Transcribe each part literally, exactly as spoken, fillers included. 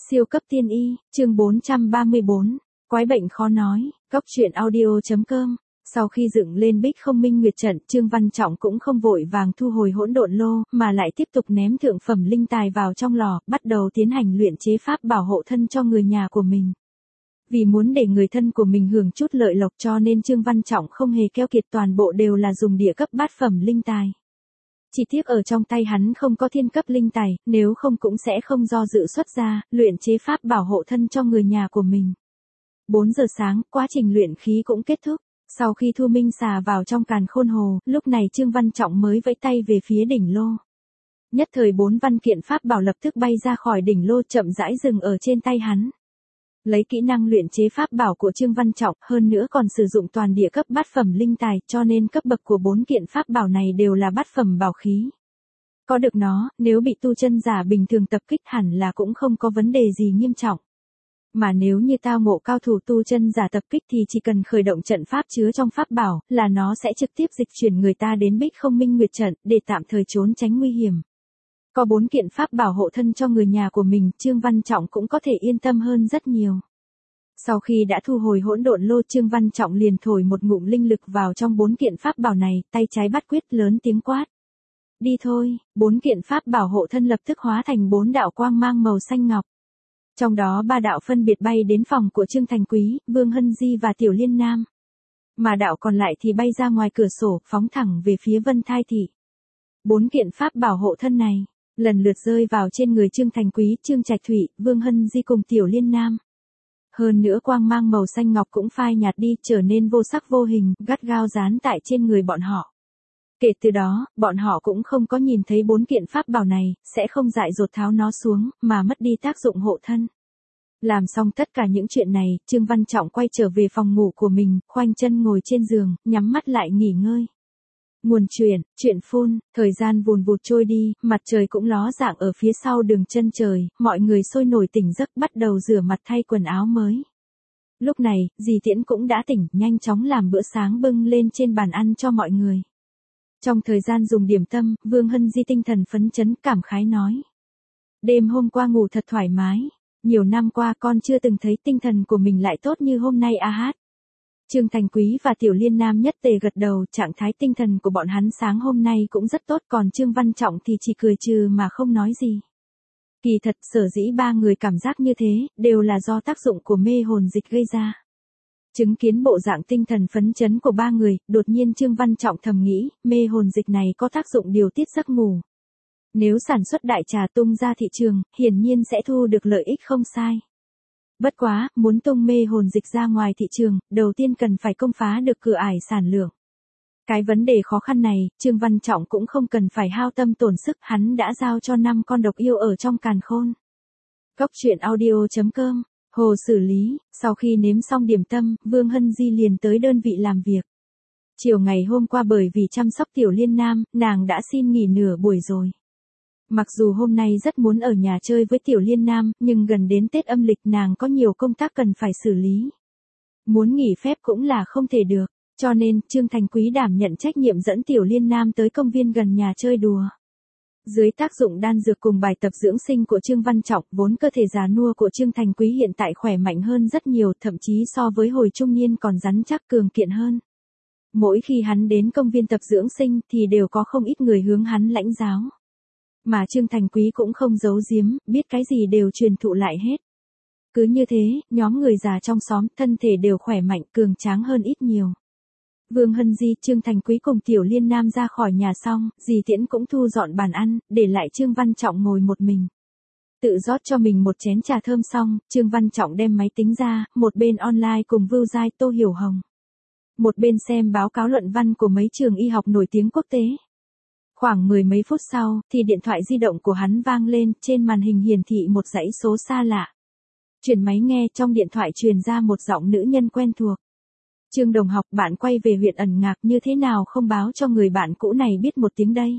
Siêu cấp tiên y, chương bốn trăm ba mươi bốn, quái bệnh khó nói, góc truyện audio.com. Sau khi dựng lên Bích Không Minh Nguyệt trận, Trương Văn Trọng cũng không vội vàng thu hồi hỗn độn lô, mà lại tiếp tục ném thượng phẩm linh tài vào trong lò, bắt đầu tiến hành luyện chế pháp bảo hộ thân cho người nhà của mình. Vì muốn để người thân của mình hưởng chút lợi lộc cho nên Trương Văn Trọng không hề keo kiệt, toàn bộ đều là dùng địa cấp bát phẩm linh tài. Chỉ tiếc ở trong tay hắn không có thiên cấp linh tài, nếu không cũng sẽ không do dự xuất ra, luyện chế pháp bảo hộ thân cho người nhà của mình. bốn giờ sáng, quá trình luyện khí cũng kết thúc. Sau khi Thu Minh xà vào trong càn khôn hồ, lúc này Trương Văn Trọng mới vẫy tay về phía đỉnh lô. Nhất thời bốn văn kiện pháp bảo lập tức bay ra khỏi đỉnh lô, chậm rãi dừng ở trên tay hắn. Lấy kỹ năng luyện chế pháp bảo của Trương Văn Trọng, hơn nữa còn sử dụng toàn địa cấp bát phẩm linh tài, cho nên cấp bậc của bốn kiện pháp bảo này đều là bát phẩm bảo khí. Có được nó, nếu bị tu chân giả bình thường tập kích hẳn là cũng không có vấn đề gì nghiêm trọng. Mà nếu như tao ngộ cao thủ tu chân giả tập kích thì chỉ cần khởi động trận pháp chứa trong pháp bảo, là nó sẽ trực tiếp dịch chuyển người ta đến Bích Không Minh Nguyệt trận, để tạm thời trốn tránh nguy hiểm. Có bốn kiện pháp bảo hộ thân cho người nhà của mình, Trương Văn Trọng cũng có thể yên tâm hơn rất nhiều. Sau khi đã thu hồi hỗn độn lô, Trương Văn Trọng liền thổi một ngụm linh lực vào trong bốn kiện pháp bảo này, tay trái bắt quyết lớn tiếng quát. Đi thôi, bốn kiện pháp bảo hộ thân lập tức hóa thành bốn đạo quang mang màu xanh ngọc. Trong đó ba đạo phân biệt bay đến phòng của Trương Thành Quý, Vương Hân Di và Tiểu Liên Nam. Mà đạo còn lại thì bay ra ngoài cửa sổ, phóng thẳng về phía Vân Thai Thị. Bốn kiện pháp bảo hộ thân này lần lượt rơi vào trên người Trương Thành Quý, Trương Trạch Thụy, Vương Hân Di cùng Tiểu Liên Nam. Hơn nữa quang mang màu xanh ngọc cũng phai nhạt đi, trở nên vô sắc vô hình, gắt gao dán tại trên người bọn họ. Kể từ đó, bọn họ cũng không có nhìn thấy bốn kiện pháp bảo này, sẽ không dại dột tháo nó xuống, mà mất đi tác dụng hộ thân. Làm xong tất cả những chuyện này, Trương Văn Trọng quay trở về phòng ngủ của mình, khoanh chân ngồi trên giường, nhắm mắt lại nghỉ ngơi. Nguồn chuyện, chuyện phun, thời gian vùn vụt trôi đi, mặt trời cũng ló dạng ở phía sau đường chân trời, mọi người sôi nổi tỉnh giấc bắt đầu rửa mặt thay quần áo mới. Lúc này, dì Tiễn cũng đã tỉnh, nhanh chóng làm bữa sáng bưng lên trên bàn ăn cho mọi người. Trong thời gian dùng điểm tâm, Vương Hân Di tinh thần phấn chấn, cảm khái nói. Đêm hôm qua ngủ thật thoải mái, nhiều năm qua con chưa từng thấy tinh thần của mình lại tốt như hôm nay a hát. Trương Thành Quý và Tiểu Liên Nam nhất tề gật đầu, trạng thái tinh thần của bọn hắn sáng hôm nay cũng rất tốt, còn Trương Văn Trọng thì chỉ cười trừ mà không nói gì. Kỳ thật sở dĩ ba người cảm giác như thế, đều là do tác dụng của mê hồn dịch gây ra. Chứng kiến bộ dạng tinh thần phấn chấn của ba người, đột nhiên Trương Văn Trọng thầm nghĩ, mê hồn dịch này có tác dụng điều tiết giấc ngủ. Nếu sản xuất đại trà tung ra thị trường, hiển nhiên sẽ thu được lợi ích không sai. Bất quá, muốn tung mê hồn dịch ra ngoài thị trường, đầu tiên cần phải công phá được cửa ải sản lượng. Cái vấn đề khó khăn này, Trương Văn Trọng cũng không cần phải hao tâm tổn sức, hắn đã giao cho năm con độc yêu ở trong càn khôn. Góc truyện audio.com. Hồ xử lý, sau khi nếm xong điểm tâm, Vương Hân Di liền tới đơn vị làm việc. Chiều ngày hôm qua bởi vì chăm sóc Tiểu Liên Nam, nàng đã xin nghỉ nửa buổi rồi. Mặc dù hôm nay rất muốn ở nhà chơi với Tiểu Liên Nam, nhưng gần đến Tết âm lịch nàng có nhiều công tác cần phải xử lý. Muốn nghỉ phép cũng là không thể được, cho nên Trương Thành Quý đảm nhận trách nhiệm dẫn Tiểu Liên Nam tới công viên gần nhà chơi đùa. Dưới tác dụng đan dược cùng bài tập dưỡng sinh của Trương Văn Trọng, vốn cơ thể già nua của Trương Thành Quý hiện tại khỏe mạnh hơn rất nhiều, thậm chí so với hồi trung niên còn rắn chắc cường kiện hơn. Mỗi khi hắn đến công viên tập dưỡng sinh thì đều có không ít người hướng hắn lãnh giáo. Mà Trương Thành Quý cũng không giấu giếm, biết cái gì đều truyền thụ lại hết. Cứ như thế, nhóm người già trong xóm, thân thể đều khỏe mạnh, cường tráng hơn ít nhiều. Vương Hân Di, Trương Thành Quý cùng Tiểu Liên Nam ra khỏi nhà xong, dì Tiễn cũng thu dọn bàn ăn, để lại Trương Văn Trọng ngồi một mình. Tự rót cho mình một chén trà thơm xong, Trương Văn Trọng đem máy tính ra, một bên online cùng Vưu Giai, Tô Hiểu Hồng. Một bên xem báo cáo luận văn của mấy trường y học nổi tiếng quốc tế. Khoảng mười mấy phút sau, thì điện thoại di động của hắn vang lên, trên màn hình hiển thị một dãy số xa lạ. Chuyển máy nghe, trong điện thoại truyền ra một giọng nữ nhân quen thuộc. Trương đồng học, bạn quay về huyện ẩn ngạc như thế nào không báo cho người bạn cũ này biết một tiếng đây?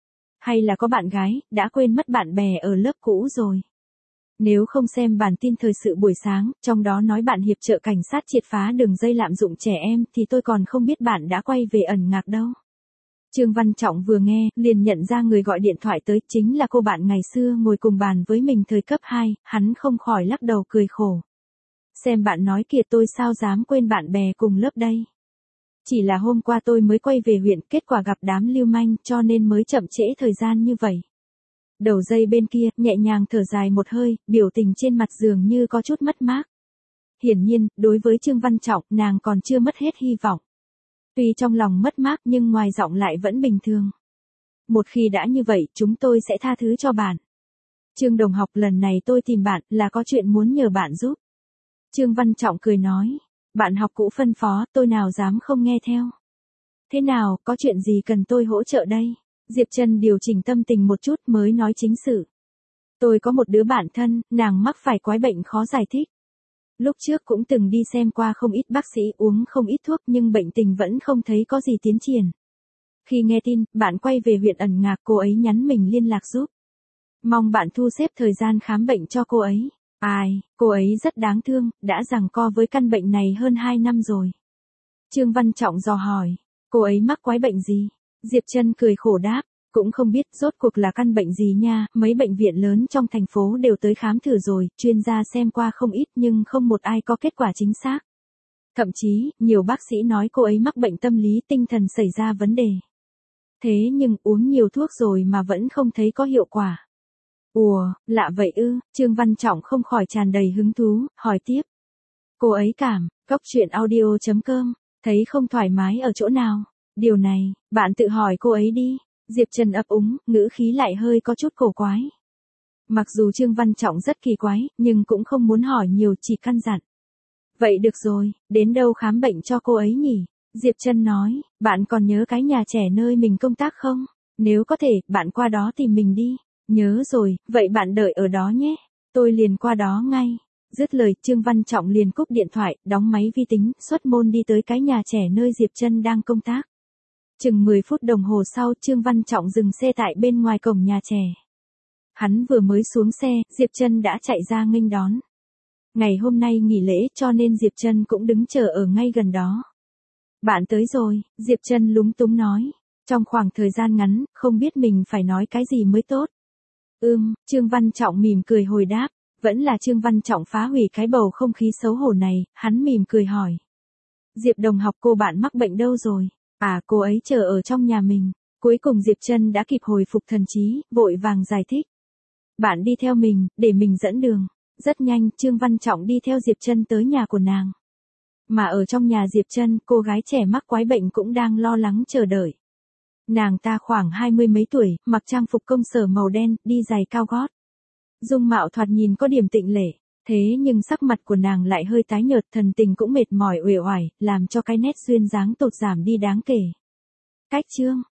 Hay là có bạn gái, đã quên mất bạn bè ở lớp cũ rồi? Nếu không xem bản tin thời sự buổi sáng, trong đó nói bạn hiệp trợ cảnh sát triệt phá đường dây lạm dụng trẻ em thì tôi còn không biết bạn đã quay về ẩn ngạc đâu. Trương Văn Trọng vừa nghe, liền nhận ra người gọi điện thoại tới chính là cô bạn ngày xưa ngồi cùng bàn với mình thời cấp hai, hắn không khỏi lắc đầu cười khổ. Xem bạn nói kìa, tôi sao dám quên bạn bè cùng lớp đây. Chỉ là hôm qua tôi mới quay về huyện, kết quả gặp đám lưu manh cho nên mới chậm trễ thời gian như vậy. Đầu dây bên kia, nhẹ nhàng thở dài một hơi, biểu tình trên mặt dường như có chút mất mát. Hiển nhiên, đối với Trương Văn Trọng, nàng còn chưa mất hết hy vọng. Tuy trong lòng mất mát nhưng ngoài giọng lại vẫn bình thường. Một khi đã như vậy, chúng tôi sẽ tha thứ cho bạn. Trương đồng học, lần này tôi tìm bạn là có chuyện muốn nhờ bạn giúp. Trương Văn Trọng cười nói, bạn học cũ phân phó, tôi nào dám không nghe theo. Thế nào, có chuyện gì cần tôi hỗ trợ đây? Diệp Trân điều chỉnh tâm tình một chút mới nói chính sự. Tôi có một đứa bạn thân, nàng mắc phải quái bệnh khó giải thích. Lúc trước cũng từng đi xem qua không ít bác sĩ, uống không ít thuốc nhưng bệnh tình vẫn không thấy có gì tiến triển. Khi nghe tin, bạn quay về huyện ẩn ngạc, cô ấy nhắn mình liên lạc giúp. Mong bạn thu xếp thời gian khám bệnh cho cô ấy. Ai, cô ấy rất đáng thương, đã giằng co với căn bệnh này hơn hai năm rồi. Trương Văn Trọng dò hỏi, cô ấy mắc quái bệnh gì? Diệp Trân cười khổ đáp, cũng không biết rốt cuộc là căn bệnh gì nha, mấy bệnh viện lớn trong thành phố đều tới khám thử rồi, chuyên gia xem qua không ít nhưng không một ai có kết quả chính xác. Thậm chí, nhiều bác sĩ nói cô ấy mắc bệnh tâm lý tinh thần xảy ra vấn đề. Thế nhưng uống nhiều thuốc rồi mà vẫn không thấy có hiệu quả. Ủa, lạ vậy ư? Trương Văn Trọng không khỏi tràn đầy hứng thú, hỏi tiếp. Cô ấy cảm, cóc truyện audio chấm com, thấy không thoải mái ở chỗ nào? Điều này, bạn tự hỏi cô ấy đi. Diệp Trần ấp úng, ngữ khí lại hơi có chút cổ quái. Mặc dù Trương Văn Trọng rất kỳ quái, nhưng cũng không muốn hỏi nhiều, chỉ căn dặn. Vậy được rồi, đến đâu khám bệnh cho cô ấy nhỉ? Diệp Trân nói, bạn còn nhớ cái nhà trẻ nơi mình công tác không? Nếu có thể, bạn qua đó tìm mình đi. Nhớ rồi, vậy bạn đợi ở đó nhé. Tôi liền qua đó ngay. Dứt lời, Trương Văn Trọng liền cúp điện thoại, đóng máy vi tính, xuất môn đi tới cái nhà trẻ nơi Diệp Trân đang công tác. Chừng mười phút đồng hồ sau, Trương Văn Trọng dừng xe tại bên ngoài cổng nhà trẻ. Hắn vừa mới xuống xe, Diệp Trân đã chạy ra nghênh đón. Ngày hôm nay nghỉ lễ cho nên Diệp Trân cũng đứng chờ ở ngay gần đó. Bạn tới rồi, Diệp Trân lúng túng nói. Trong khoảng thời gian ngắn, không biết mình phải nói cái gì mới tốt. Ừm, Trương Văn Trọng mỉm cười hồi đáp. Vẫn là Trương Văn Trọng phá hủy cái bầu không khí xấu hổ này, hắn mỉm cười hỏi. Diệp đồng học, cô bạn mắc bệnh đâu rồi? À, cô ấy chờ ở trong nhà mình. Cuối cùng Diệp Trân đã kịp hồi phục thần trí, vội vàng giải thích. Bạn đi theo mình, để mình dẫn đường. Rất nhanh, Trương Văn Trọng đi theo Diệp Trân tới nhà của nàng. Mà ở trong nhà Diệp Trân, cô gái trẻ mắc quái bệnh cũng đang lo lắng chờ đợi. Nàng ta khoảng hai mươi mấy tuổi, mặc trang phục công sở màu đen, đi giày cao gót. Dung mạo thoạt nhìn có điểm tịnh lệ, thế nhưng sắc mặt của nàng lại hơi tái nhợt, thần tình cũng mệt mỏi uể oải, làm cho cái nét duyên dáng tụt giảm đi đáng kể. Cách Trương